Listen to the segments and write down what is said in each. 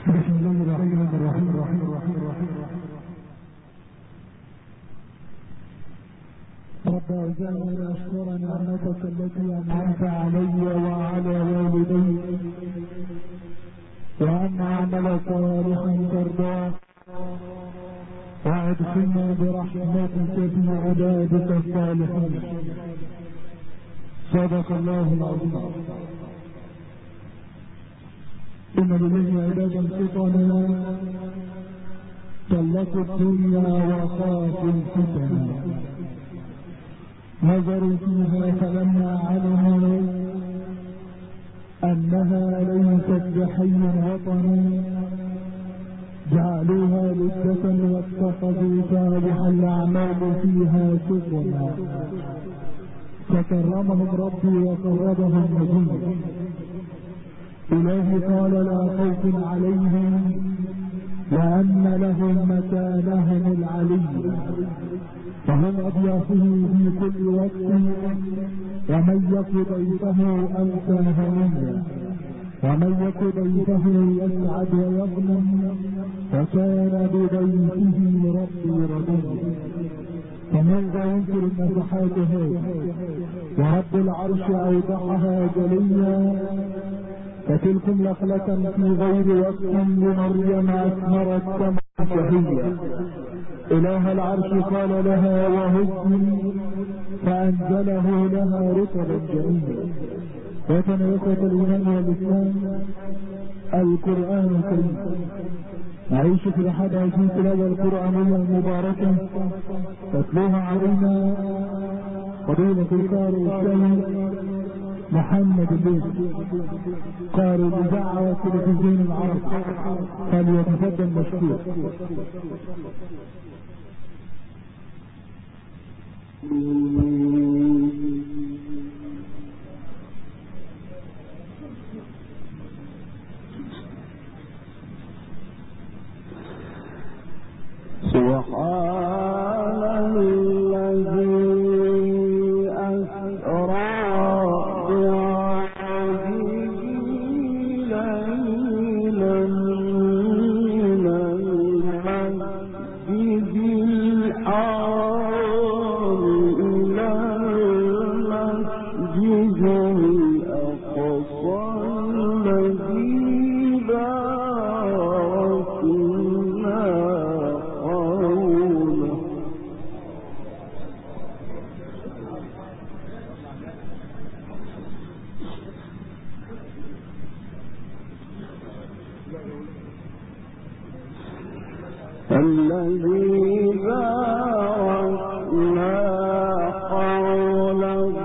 بسم الله الرحمن الرحيم. رب أوزعني أن أشكر نعمتك التي أنعمت علي وعلى والدي وأن أعمل صالحا ترضاه وأدخلنا برحمتك في عبادك الصالحين. صدق الله العظيم. إن لله عبادا فطنا طلقوا الدنيا وخافوا الفتن، نظروا فيها فلما علموا أنها ليست بحي وطني جعلوها لذة واتخذوا صالح الأعمال فيها سفنا، فكرمهم ربي وقربهم نبي. إلهي قال لا خوف عليهم وأن لهم مكانهم العلي، فهم أضيافه في كل وقت، ومن يك ضيفه أمسى هنيا، ومن يك ضيفه يسعد ويغنم، فكان بضيفه ربي رضيا. فماذا ينكر النفحات هذه ورب العرش أوضحها جليا، فتلكم لخلة في غير وقت لمريم أثمرت سمعا شهيا. إله العرش قال لها وهزي فأنزله لها رطبا جميلا. وكان إخوة الإيمان والإسلام القرآن الكريم نعيش في رحاب هذه التلاوة القرآنية المباركة تتلوها علينا فضيلة القارئ الشهيد محمد الليث قارئ الإذاعة والتلفزيون العربي، فليتفضل مشكور. سبحان الذي أسرى بعبده ليلا من المسجد الحرام إلى المسجد الأقصى الذي باركنا الذي باركنا حوله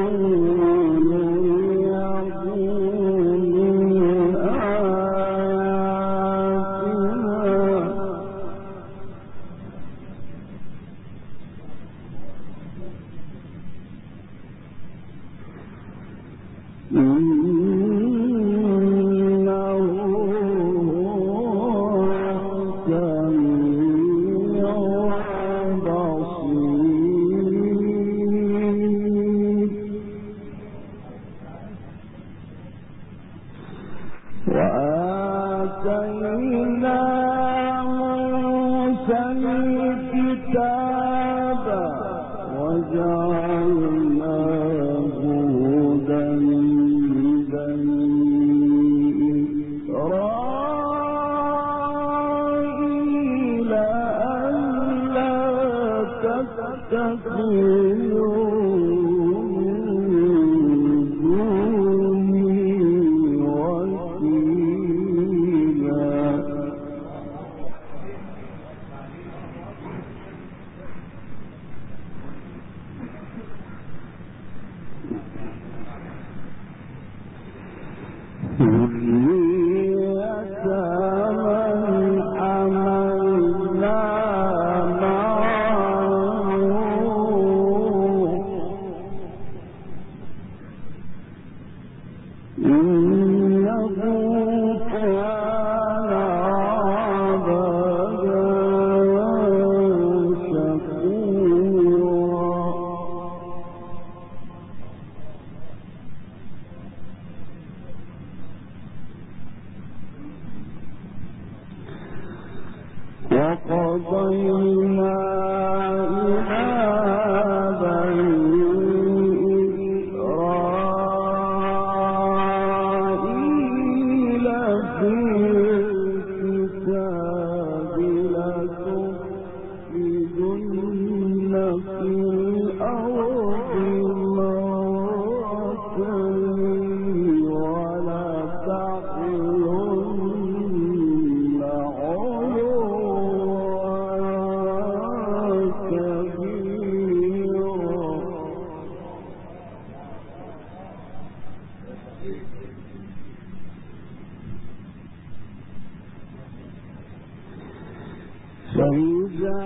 لنريه من وآتينا موسى الكتاب وجعلناه هدى لبني إسرائيل ألا تتخذوا وقضينا إلى بني إسرائيل في الكتاب لتفسدن في الأرض مرتين ولا تعلن علوا كبيرا. فإذا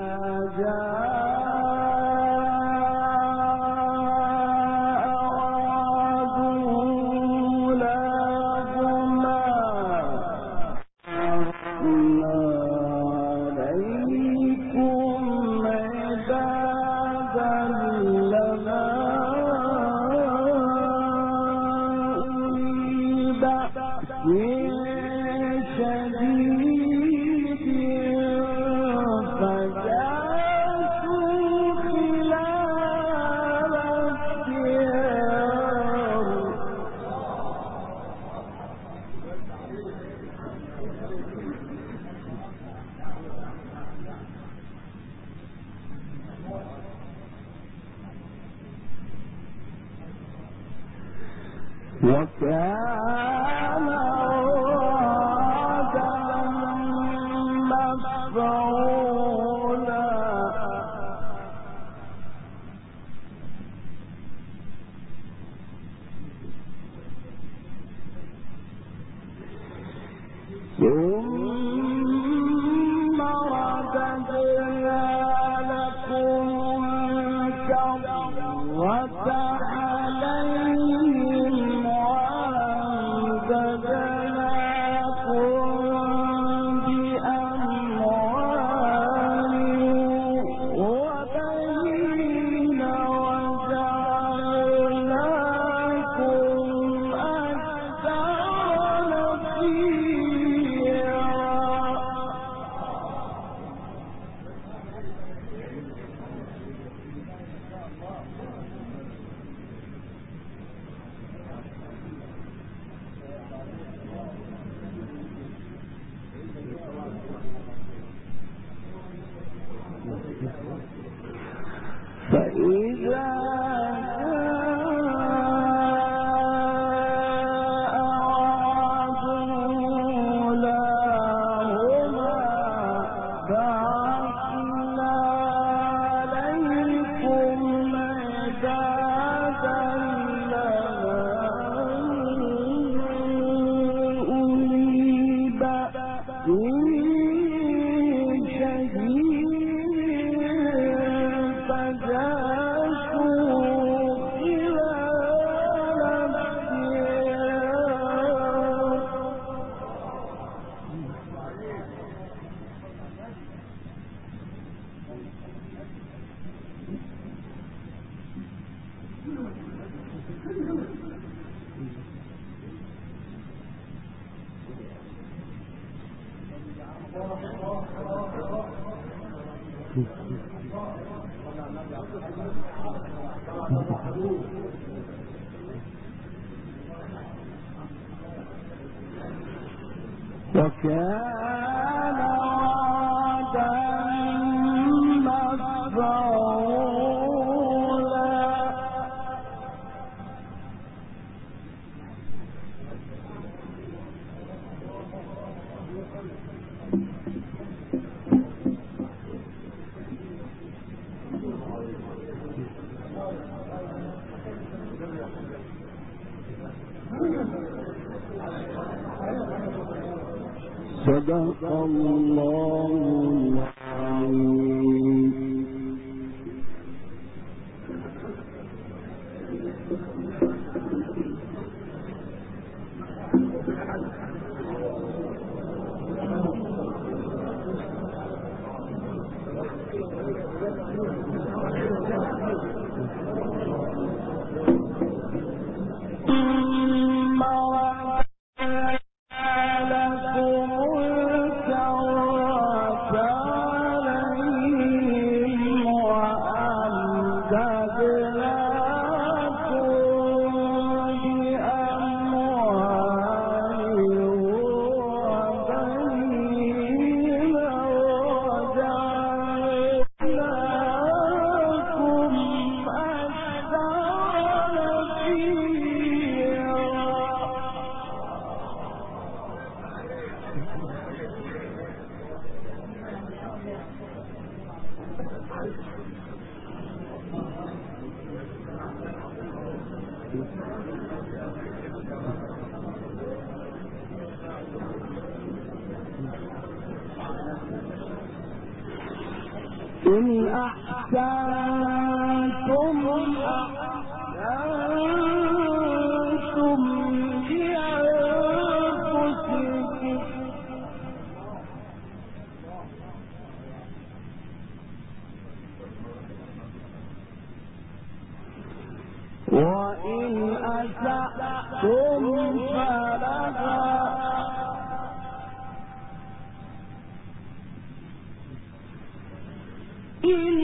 وكان وعدا مفعولا. ثم رددنا لكم الكرة عليهم وأمددناكم بأموال وبنين وجعلناكم أكثر نفيرا. فإذا جاء أولاهما بعثنا عليكم عبادا لنا أولي بأس شديد فجاسوا خلال الديار. وكان وعدا مفعولا. صدق الله العظيم. لكم الكرة إن أحسنتم أحسنتم لأنفسكم وإن أسأتم فلها إن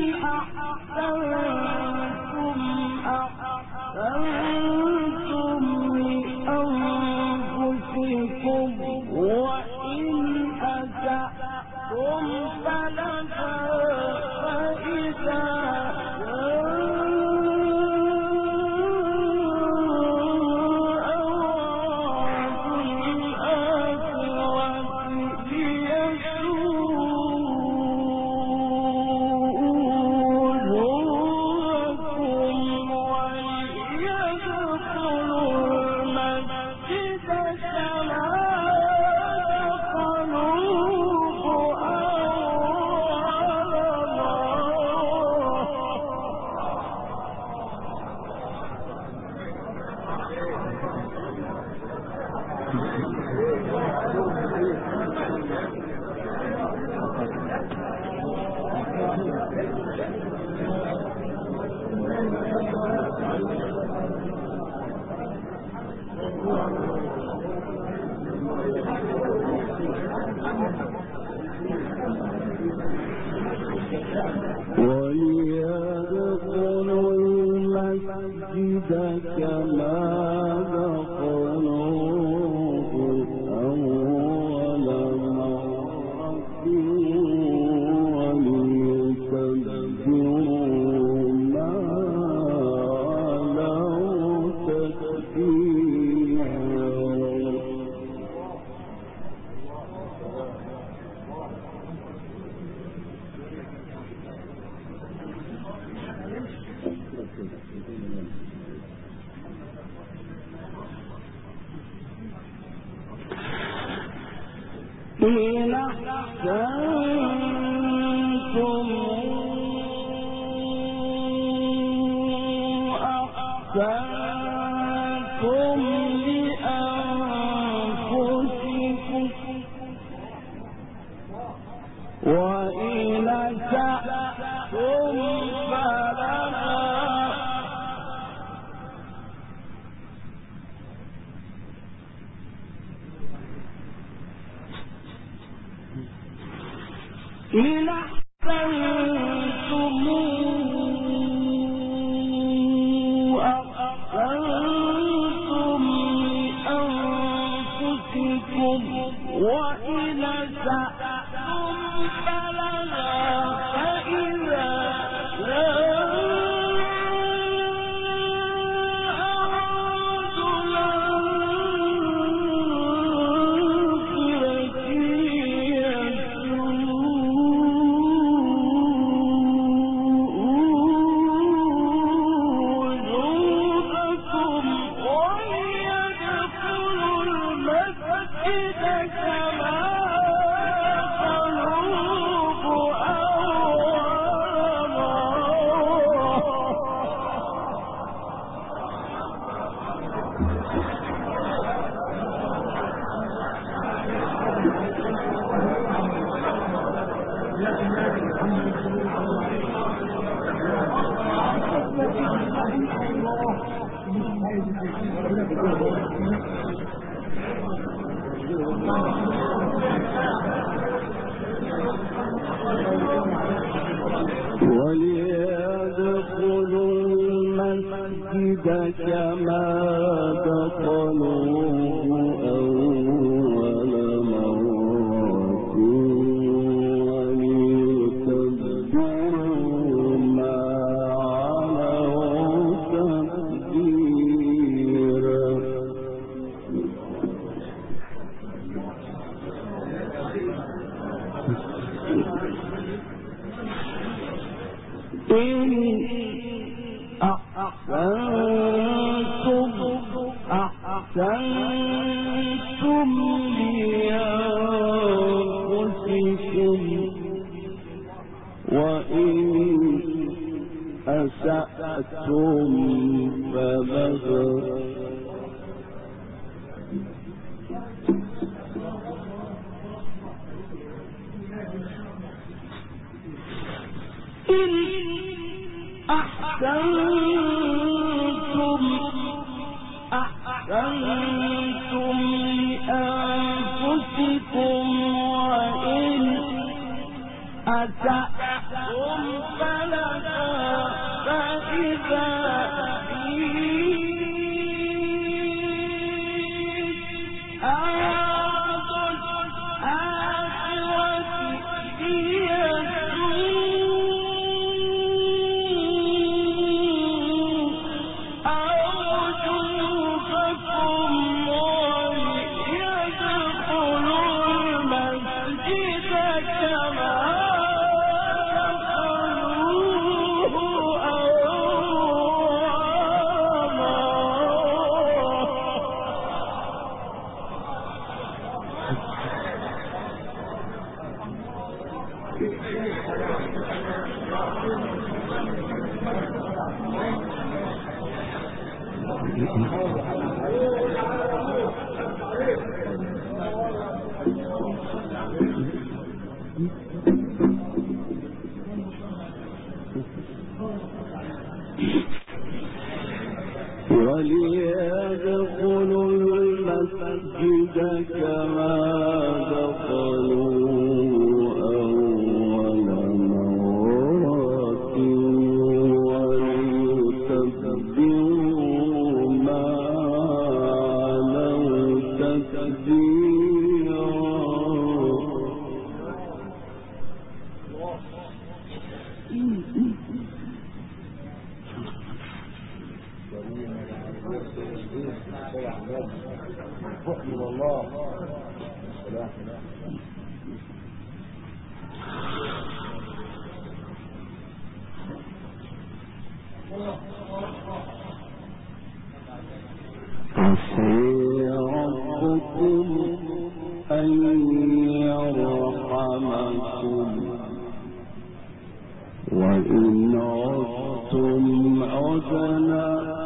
أحسنتم أحسنتم لأنفسكم وإن أسأتم فلها فإذا وليدخلوا المسجد كما دخلوه أول مرة وليتبروا ما علوا تتبيرا. إن أحسنتم أحسنتم لأنفسكم وإن أسأتم فلها إن أحسنتم أحسنتم لأنفسكم وإن أسأتم فلها فإذا وليدخلوا المسجد كما دخلوه أول مرة وليتبروا ما علوا تتبيرا. إن أحسنتم أحسنتم لأنفسكم وإن أسأتم فلها إن أحسنتم لأنفسكم وإن أسأتم فلها فإذا وليدخلوا المسجد كما دخلوه أول مرة وليتبعوا ما علوا تتبيرا حكم الله عسى ربكم أن يرحمكم وإن عدتم عدنا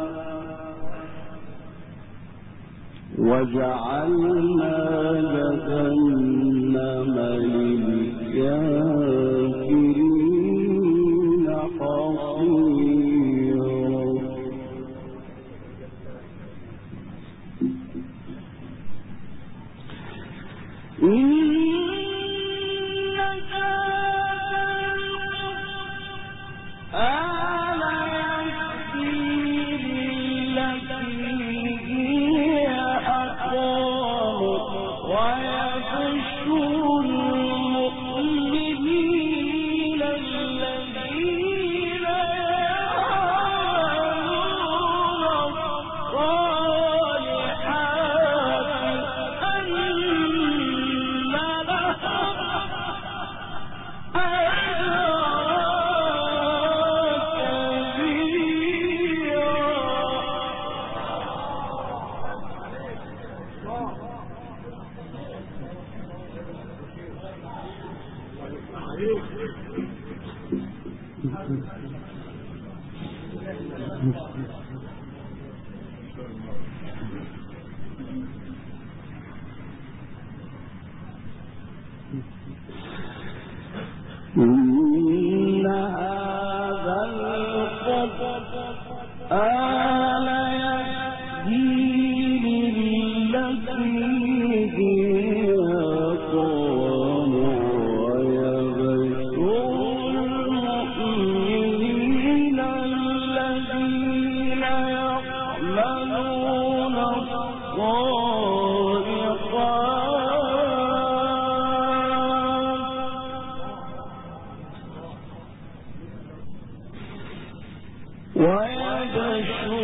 وجعلنا جهنم للكافرين حصيرا إن هذا القرآن يهدي للتي هي أقوم ويبشر المؤمنين الذين يعملون الصالحات ويبشر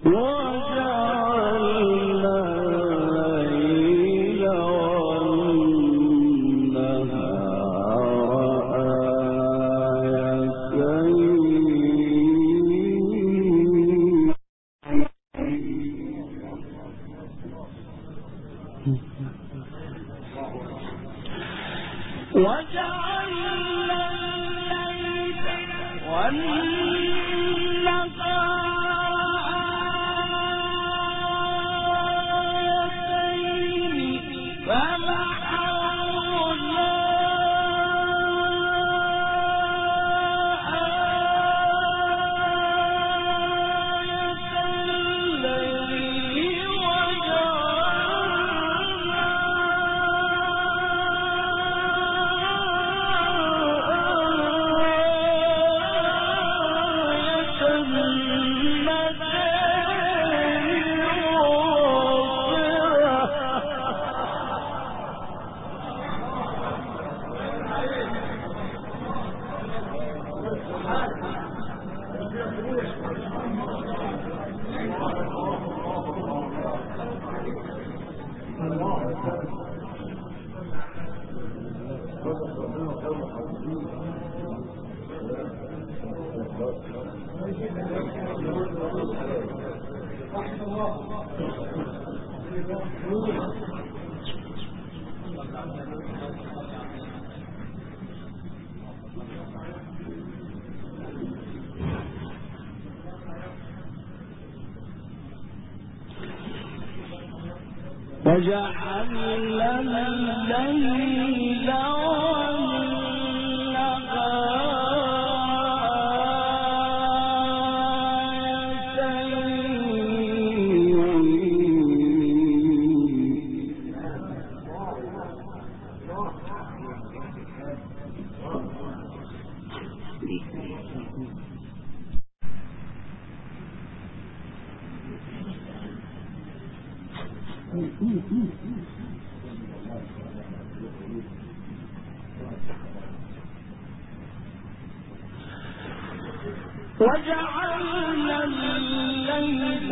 وجعلنا الليل وجعلنا الليل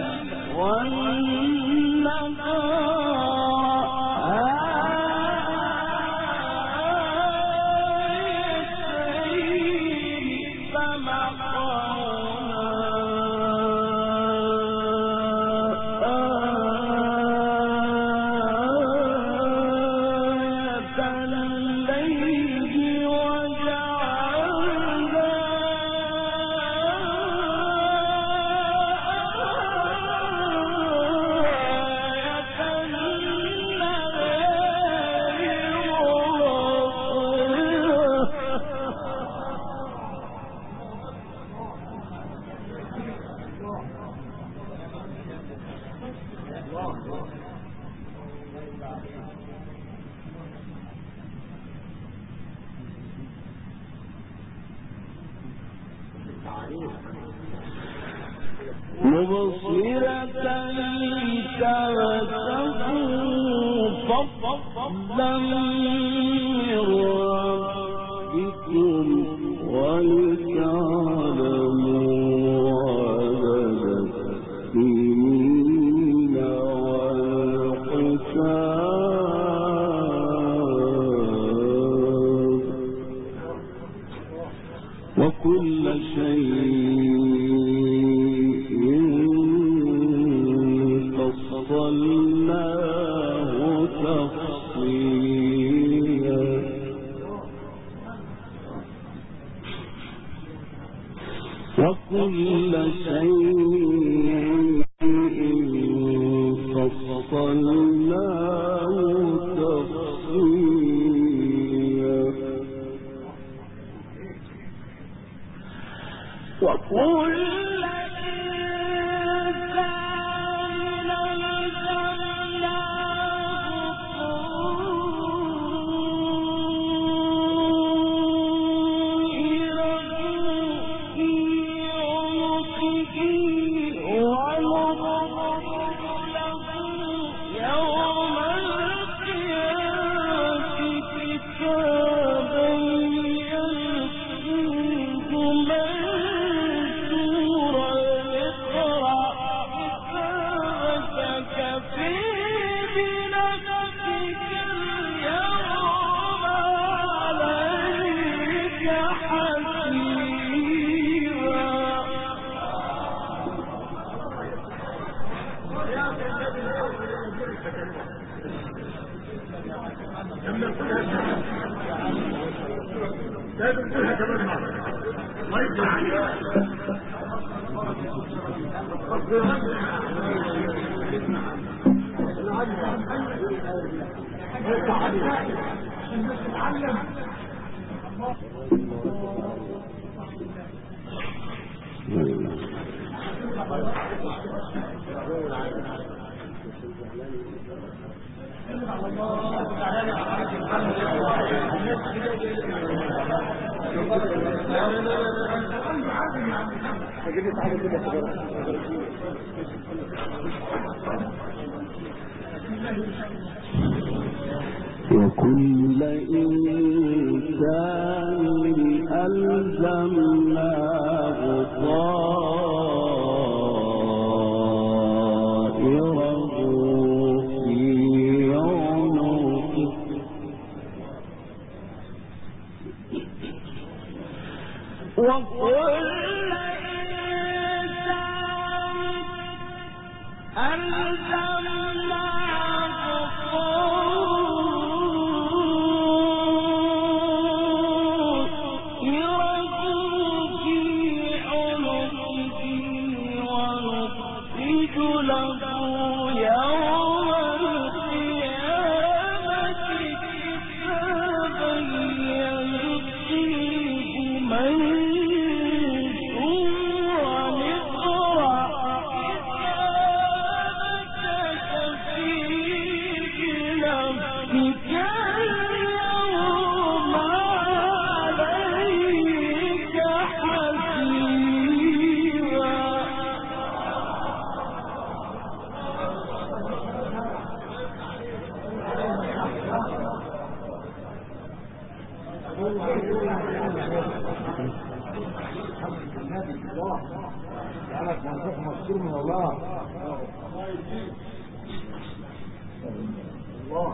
مبصرة تبتغوا فضلا من ربكم ولتعلموا عدد السنين والحساب وكل شيء فصلناه تفصيلا لازم تقولها كمان مرة. الله يفتح وكل إنسان ألزمناه طائره في عنقه وكل إنسان جعلك مرزوق مشكور من الله. الله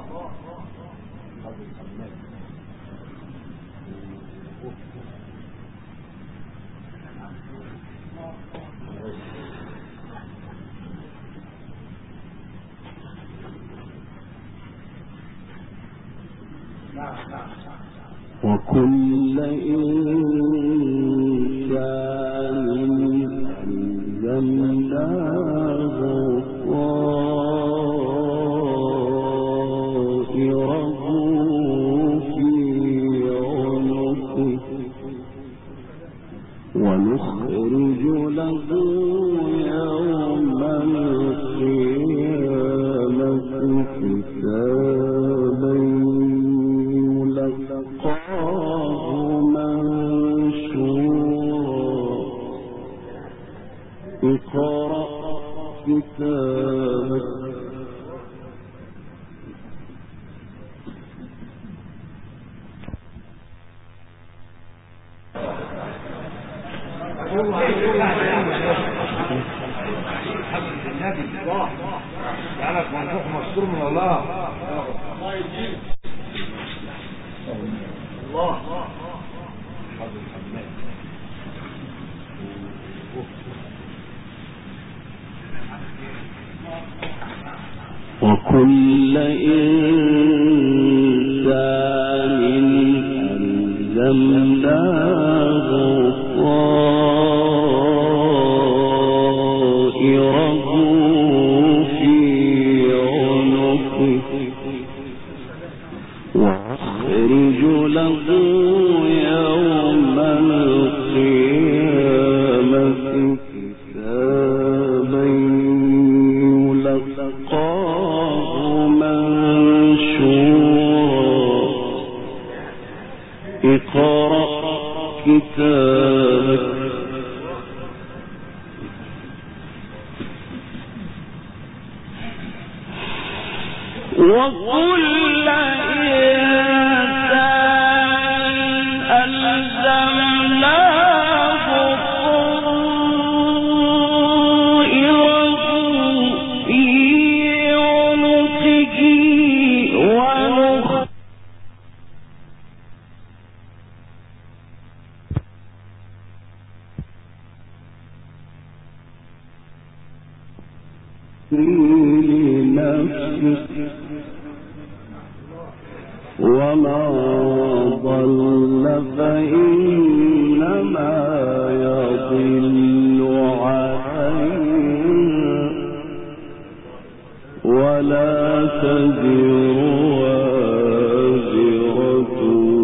وكل إنسان ألزمناه طائره في عنقه ونخرج له يوم القيامة كتابا يلقاه منشورا اقرأ كتابك الله جعلك مرزوق مشكور من الله. الله يجزيك. الله وكل إنسان ألزمناه طائره في عنقه ونخرج له يوم القيامة كتابا يلقاه منشورا اقرأ كتابك وكل إنسان ألزمناه طائره في عنقه لنفسه وما ضل فإنما يضل عليها ولا تزر وازرة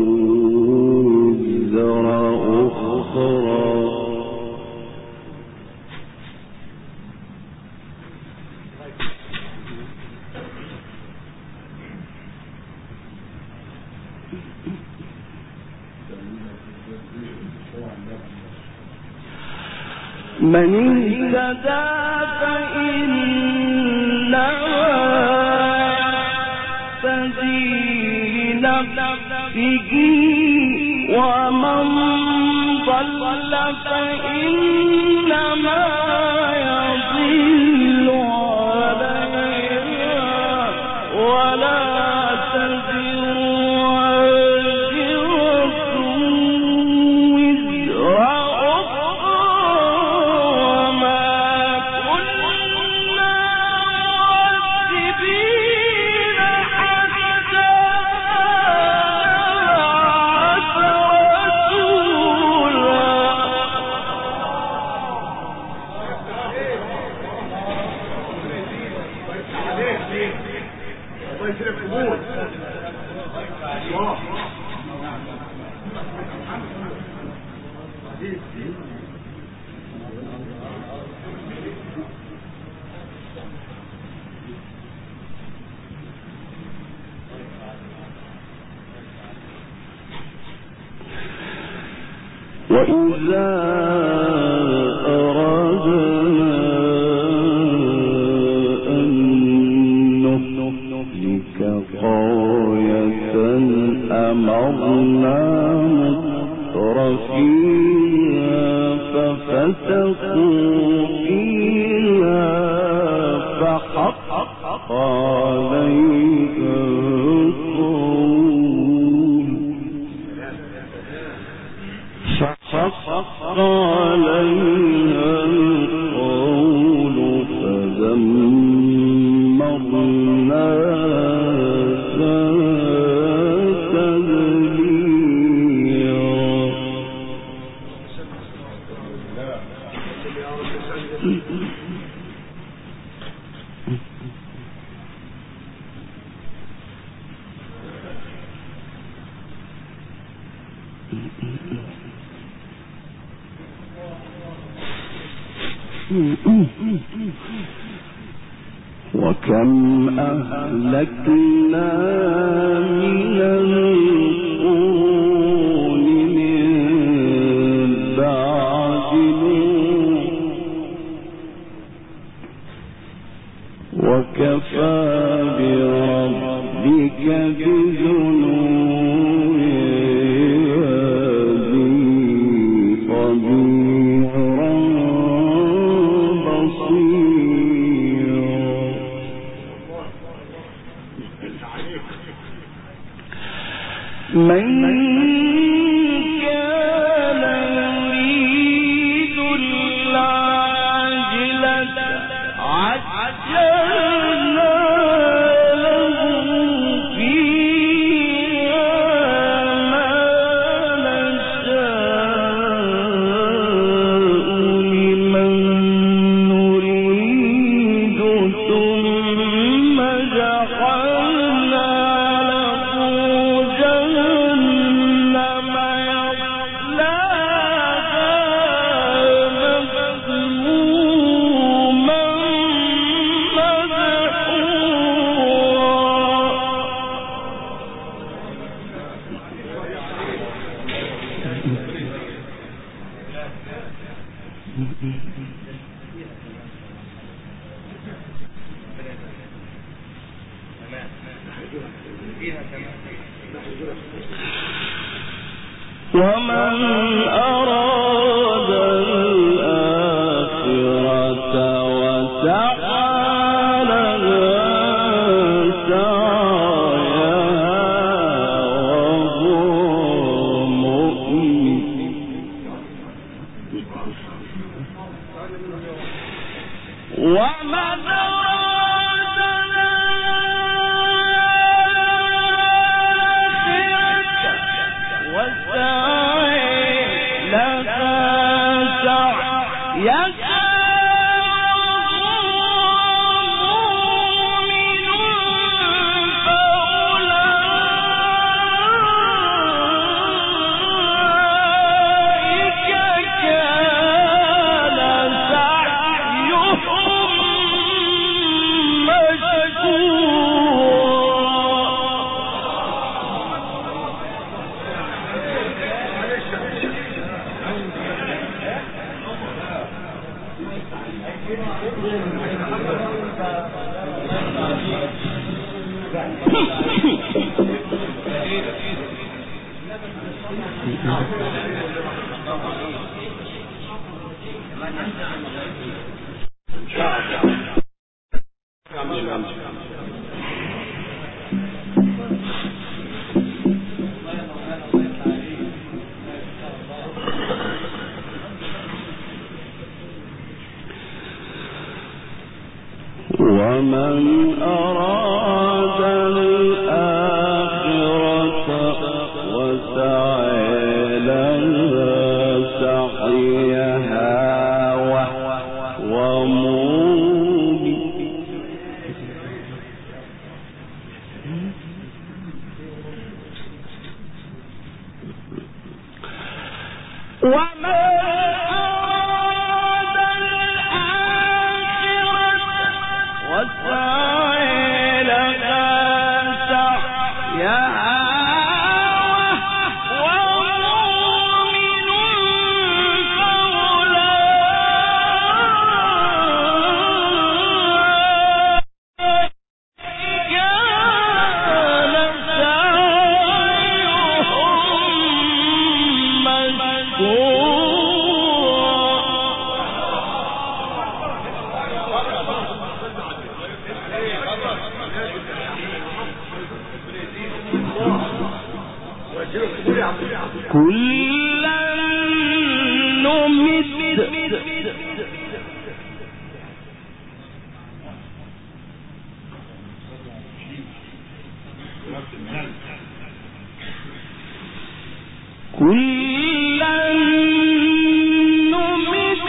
وزر أخرى من اهتدى فإنما يهتدي لنفسه ومن ضل فإنما يضل عليها ولا تزر وإذا أردنا أن نهلك قرية أمرنا مترفيها ففسقوا فيها فحق عليها القول فدمرناها تدميرا وكم أهلكنا من القرون من بعد نوح وكفى بربك بذنوب خبيرا من كان يريد العاجلة عجلنا له فيها ما نشاء لمن نريد ثم جعلنا ومن أراد الآخرة وسعى لها سعيها وهو مؤمن ومن ومن أراد الآخرة وسعى لها سعيها وهو مؤمن كلا نمد كلا نمد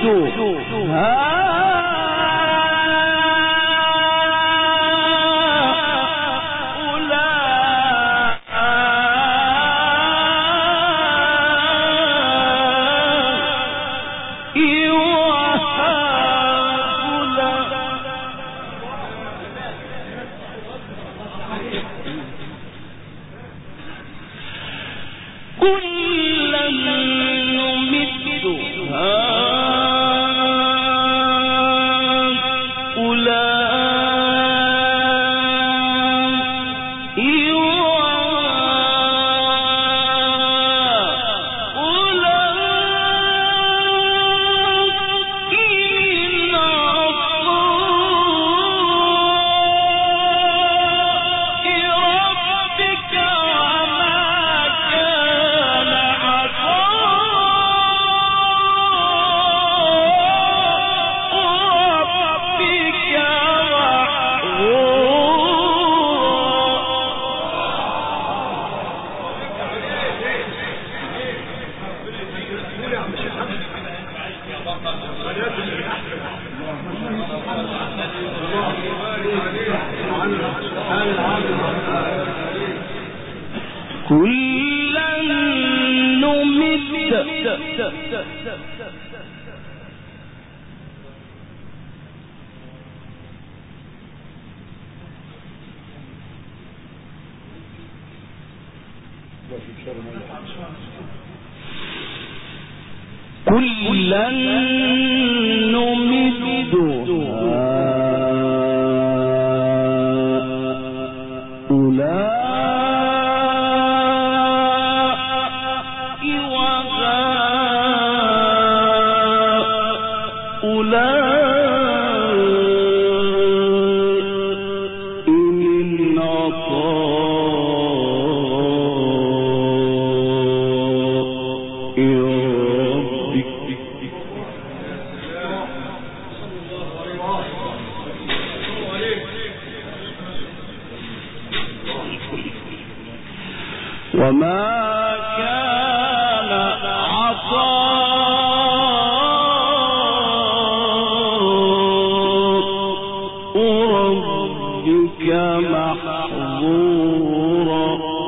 كلا نمد وما كان عطاء ربك محظورا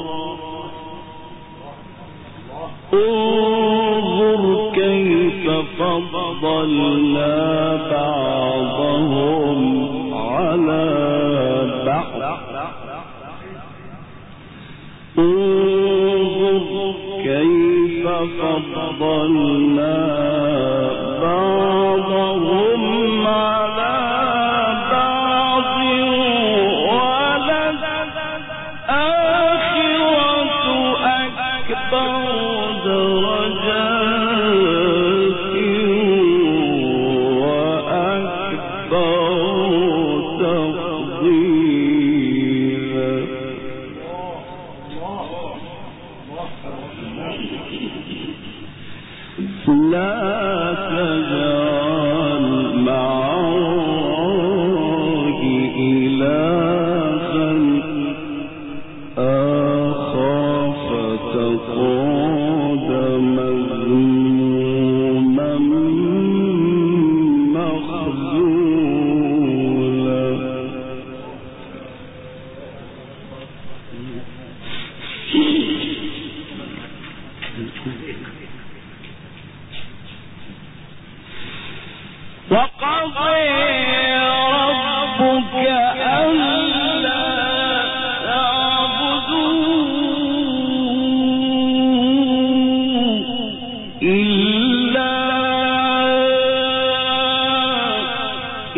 انظر كيف فضلنا بعضهم على بعض انظر كيف فضلنا بعضهم على بعض ولسوف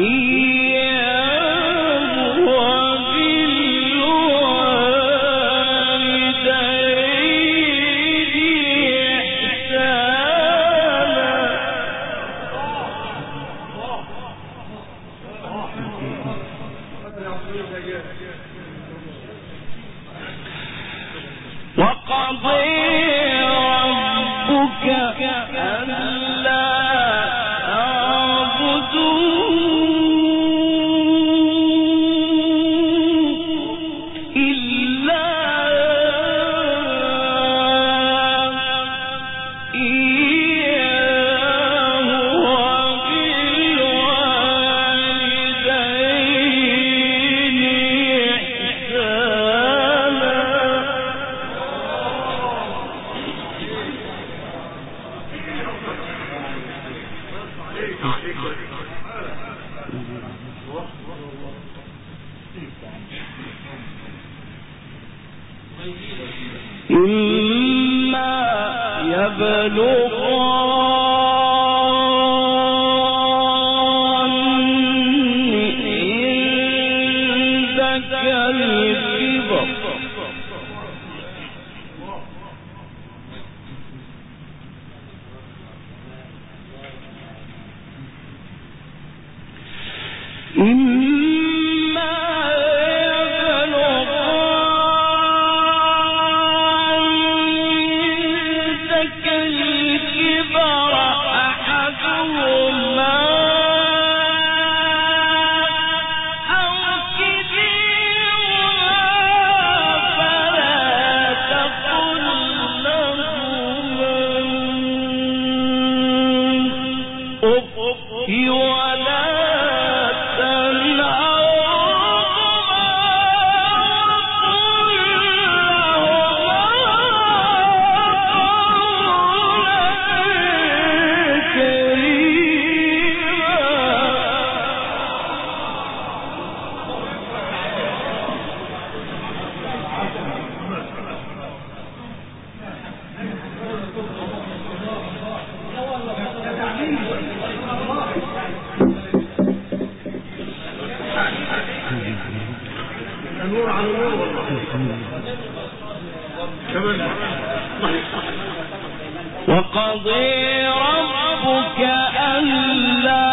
وقضي ربك ألا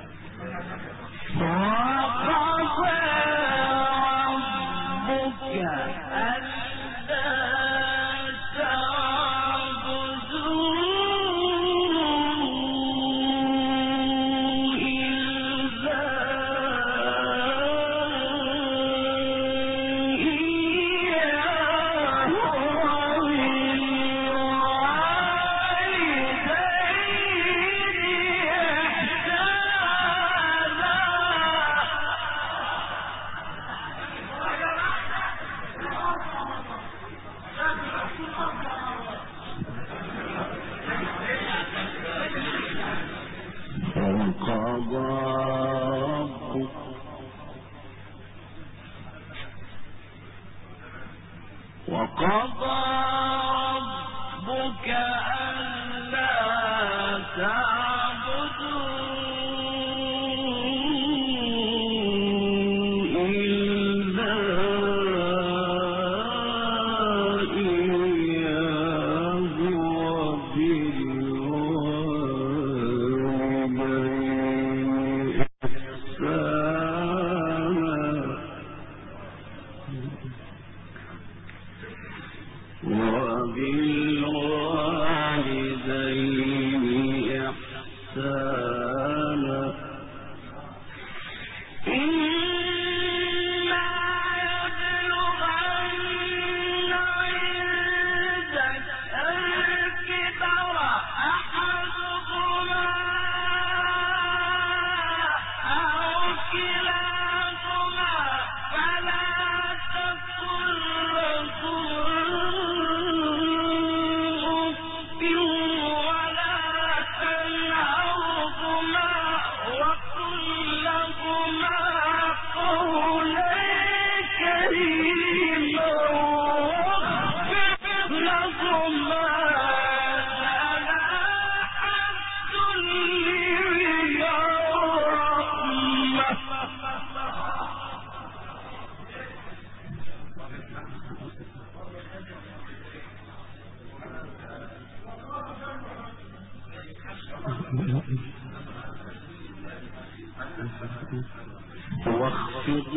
واخفض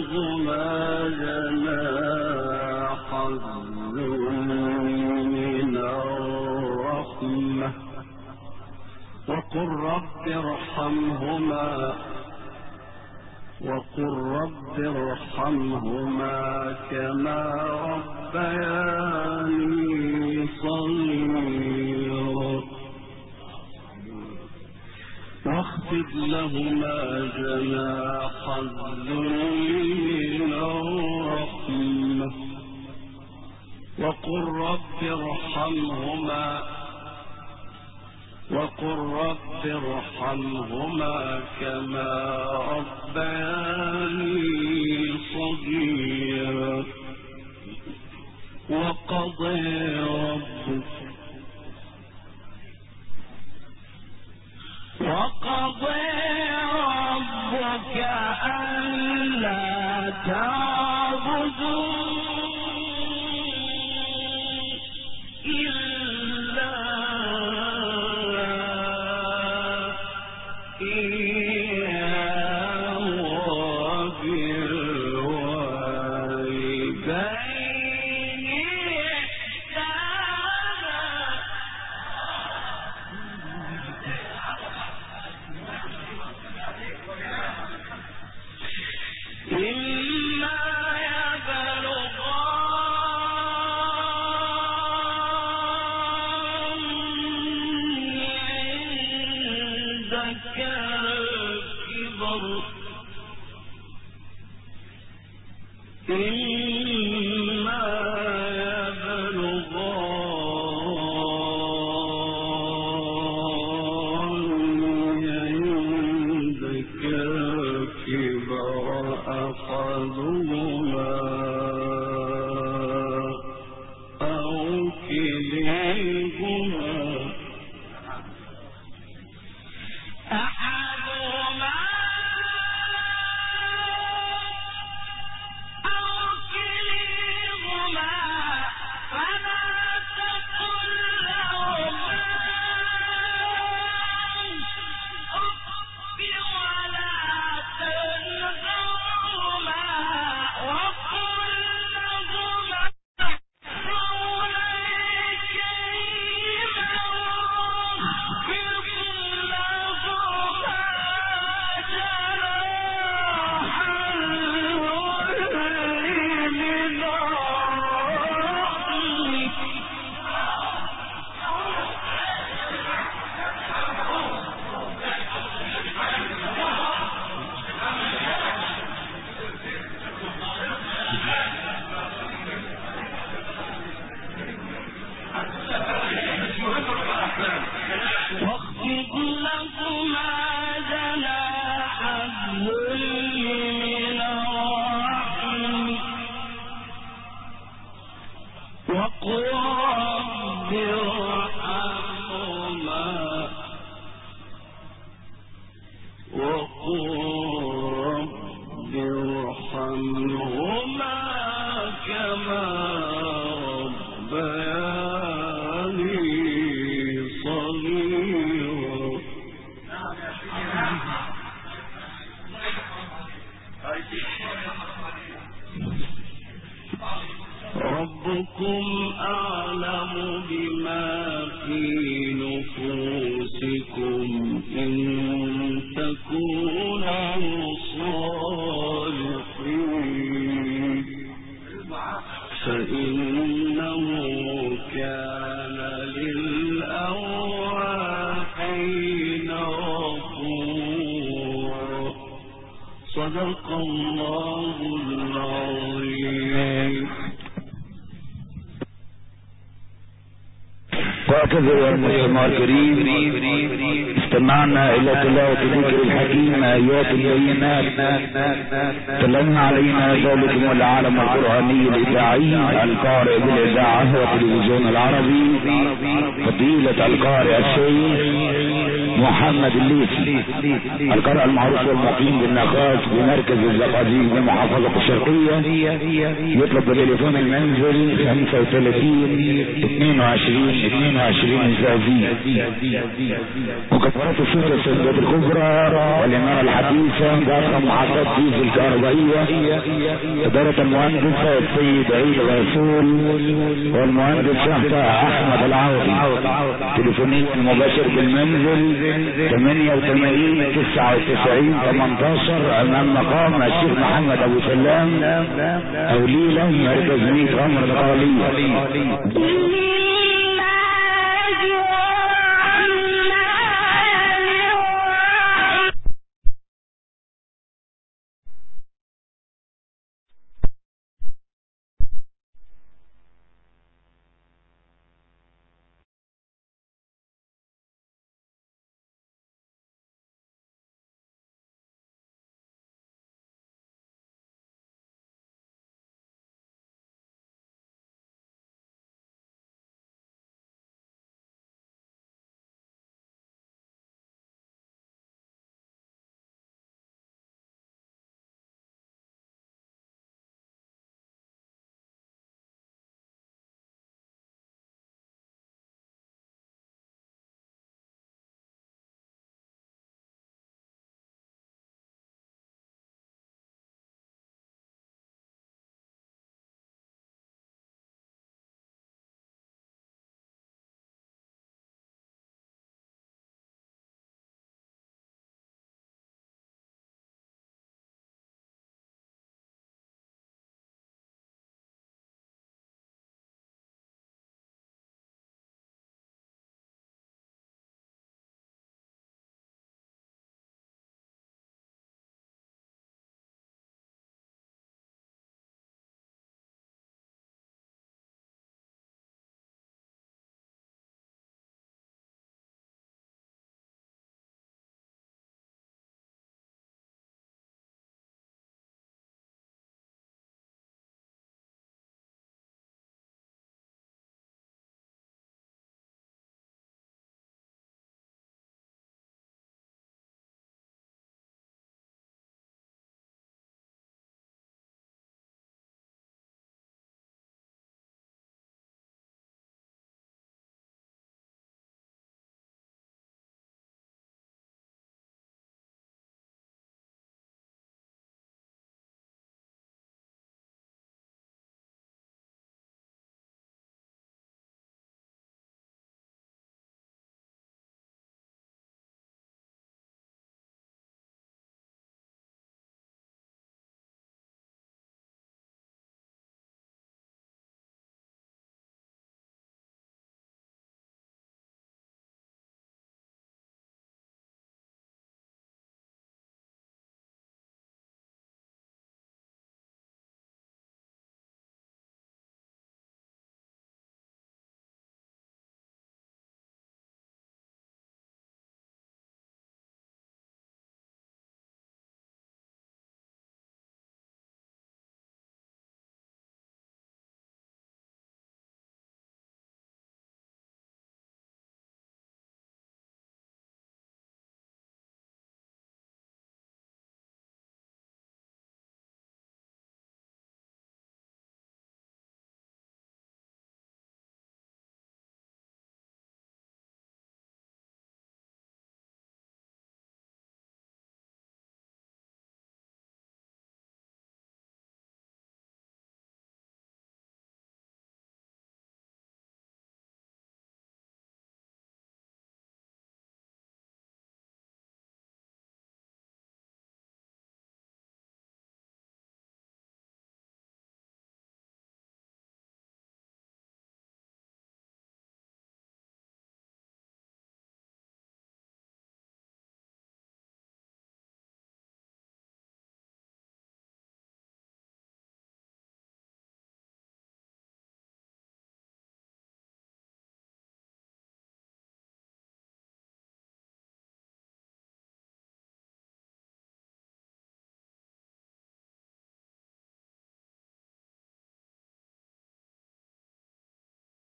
لهما جناح الذل من الرحمة وقل رب ارحمهما كما ربياني صغيرا واخفض لهما جناح الذل من الرحمة وقل رب ارحمهما كما ربياني صغيرا وقضى ربك ألا تعبدوا إلا إياه وبالوالدين إما يبلغن عندك الكبر أحدهما أو كليهما فلا تقل لهما أف ولا الله العظيم. وهكذا يا المستمع الكريم استمعنا الى تلاوة ذكر الحكيم ايات البينات تلمنا علينا ذلك من العالم القرآني الاذاعي القارئ بالاذاعة والتلفزيون العربي فضيلة القارئ الشيخ محمد الليثي القارئ المعروف والمقيم بالنخاس بمركز الزقازيق بمحافظة الشرقية. يطلب بالتليفون المنزل 35-22-22 زازي. مكفرات الصوت السيدات الكبرى والإمارة الحديثة داخل محطات ديزل الكهربائية إدارة المهندس السيد عيد الرسول والمهندس شهدة أحمد العوضي. تليفونيا المباشر بالمنزل 88-99-18 أمام مقام الشيخ محمد أبو سلام أو ليلة مركز ميت غمر القالية.